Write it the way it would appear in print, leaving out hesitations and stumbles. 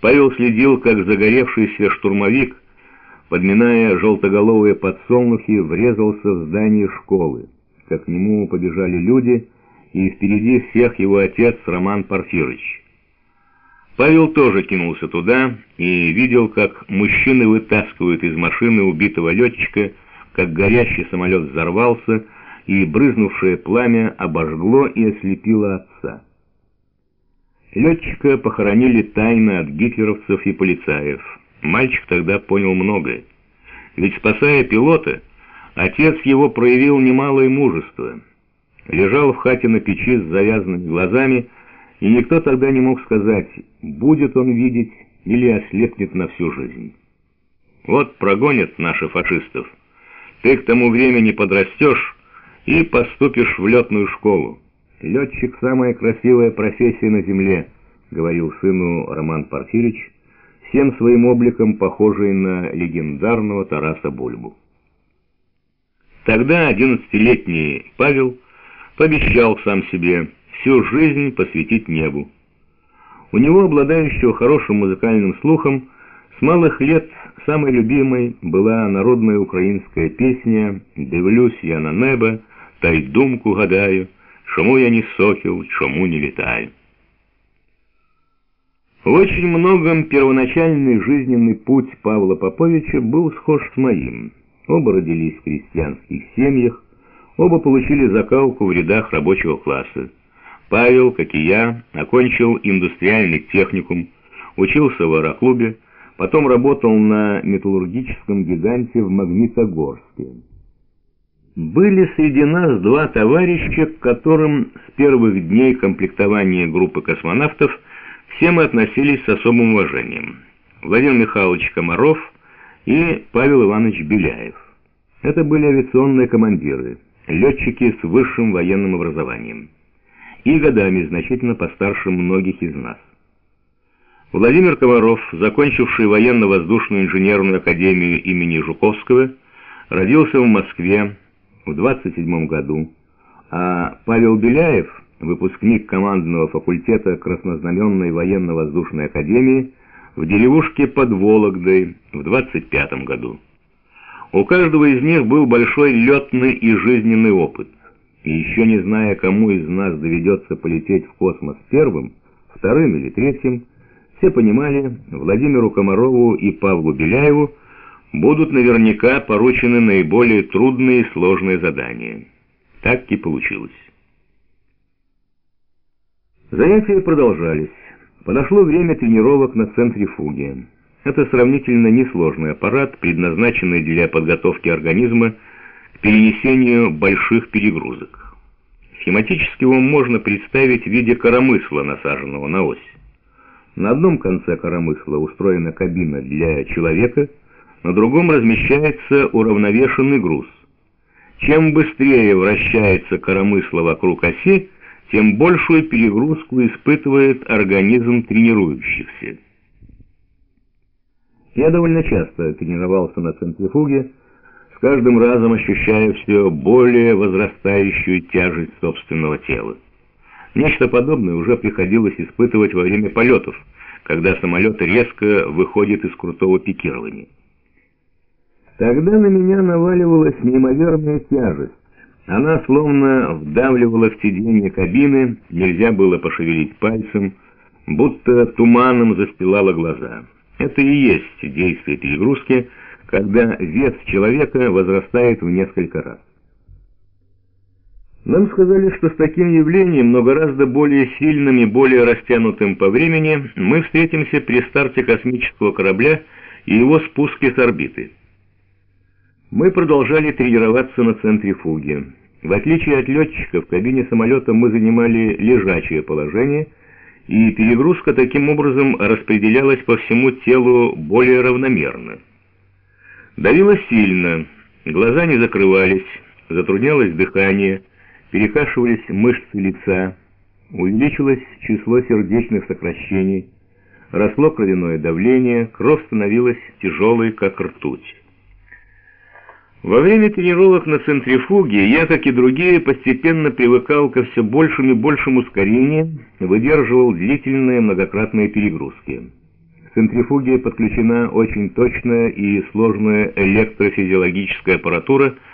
Павел следил, как загоревшийся штурмовик, подминая желтоголовые подсолнухи, врезался в здание школы, как к нему побежали люди, и впереди всех его отец Роман Порфирыч. Павел тоже кинулся туда и видел, как мужчины вытаскивают из машины убитого летчика, как горящий самолет взорвался, и брызнувшее пламя обожгло и ослепило отца. Летчика похоронили тайно от гитлеровцев и полицаев. Мальчик тогда понял многое. Ведь, спасая пилота, отец его проявил немалое мужество. Лежал в хате на печи с завязанными глазами, и никто тогда не мог сказать, будет он видеть или ослепнет на всю жизнь. Вот прогонят наши фашистов. Ты к тому времени подрастешь и поступишь в летную школу. Летчик — самая красивая профессия на земле, говорил сыну Роман Порфирич, всем своим обликом похожий на легендарного Тараса Бульбу. Тогда 11-летний Павел пообещал сам себе всю жизнь посвятить небу. У него, обладающего хорошим музыкальным слухом, с малых лет самой любимой была народная украинская песня «Дивлюсь я на небо, та й думку гадаю, чому я не сокіл, чому не летаю». В очень многом первоначальный жизненный путь Павла Поповича был схож с моим. Оба родились в крестьянских семьях, оба получили закалку в рядах рабочего класса. Павел, как и я, окончил индустриальный техникум, учился в аэроклубе, потом работал на металлургическом гиганте в Магнитогорске. Были среди нас два товарища, к которым с первых дней комплектования группы космонавтов все мы относились с особым уважением. Владимир Михайлович Комаров и Павел Иванович Беляев. Это были авиационные командиры, летчики с высшим военным образованием и годами значительно постарше многих из нас. Владимир Комаров, закончивший военно-воздушную инженерную академию имени Жуковского, родился в Москве в 27 году, а Павел Беляев, выпускник командного факультета Краснознаменной военно-воздушной академии, в деревушке под Вологдой в 25 году. У каждого из них был большой летный и жизненный опыт. И еще не зная, кому из нас доведется полететь в космос первым, вторым или третьим, все понимали, Владимиру Комарову и Павлу Беляеву будут наверняка поручены наиболее трудные и сложные задания. Так и получилось. Занятия продолжались. Подошло время тренировок на центрифуге. Это сравнительно несложный аппарат, предназначенный для подготовки организма к перенесению больших перегрузок. Схематически его можно представить в виде коромысла, насаженного на ось. На одном конце коромысла устроена кабина для человека, на другом размещается уравновешенный груз. Чем быстрее вращается коромысло вокруг оси, тем большую перегрузку испытывает организм тренирующихся. Я довольно часто тренировался на центрифуге, с каждым разом ощущая все более возрастающую тяжесть собственного тела. Нечто подобное уже приходилось испытывать во время полетов, когда самолет резко выходит из крутого пикирования. Тогда на меня наваливалась неимоверная тяжесть. Она словно вдавливала в сиденье кабины, нельзя было пошевелить пальцем, будто туманом застилала глаза. Это и есть действие перегрузки, когда вес человека возрастает в несколько раз. Нам сказали, что с таким явлением, но гораздо более сильным и более растянутым по времени, мы встретимся при старте космического корабля и его спуске с орбиты. Мы продолжали тренироваться на центрифуге. В отличие от летчика, в кабине самолета мы занимали лежачее положение, и перегрузка таким образом распределялась по всему телу более равномерно. Давило сильно, глаза не закрывались, затруднялось дыхание, перекашивались мышцы лица, увеличилось число сердечных сокращений, росло кровяное давление, кровь становилась тяжелой, как ртуть. Во время тренировок на центрифуге я, как и другие, постепенно привыкал ко все большим и большим ускорениям, выдерживал длительные многократные перегрузки. К центрифуге подключена очень точная и сложная электрофизиологическая аппаратура,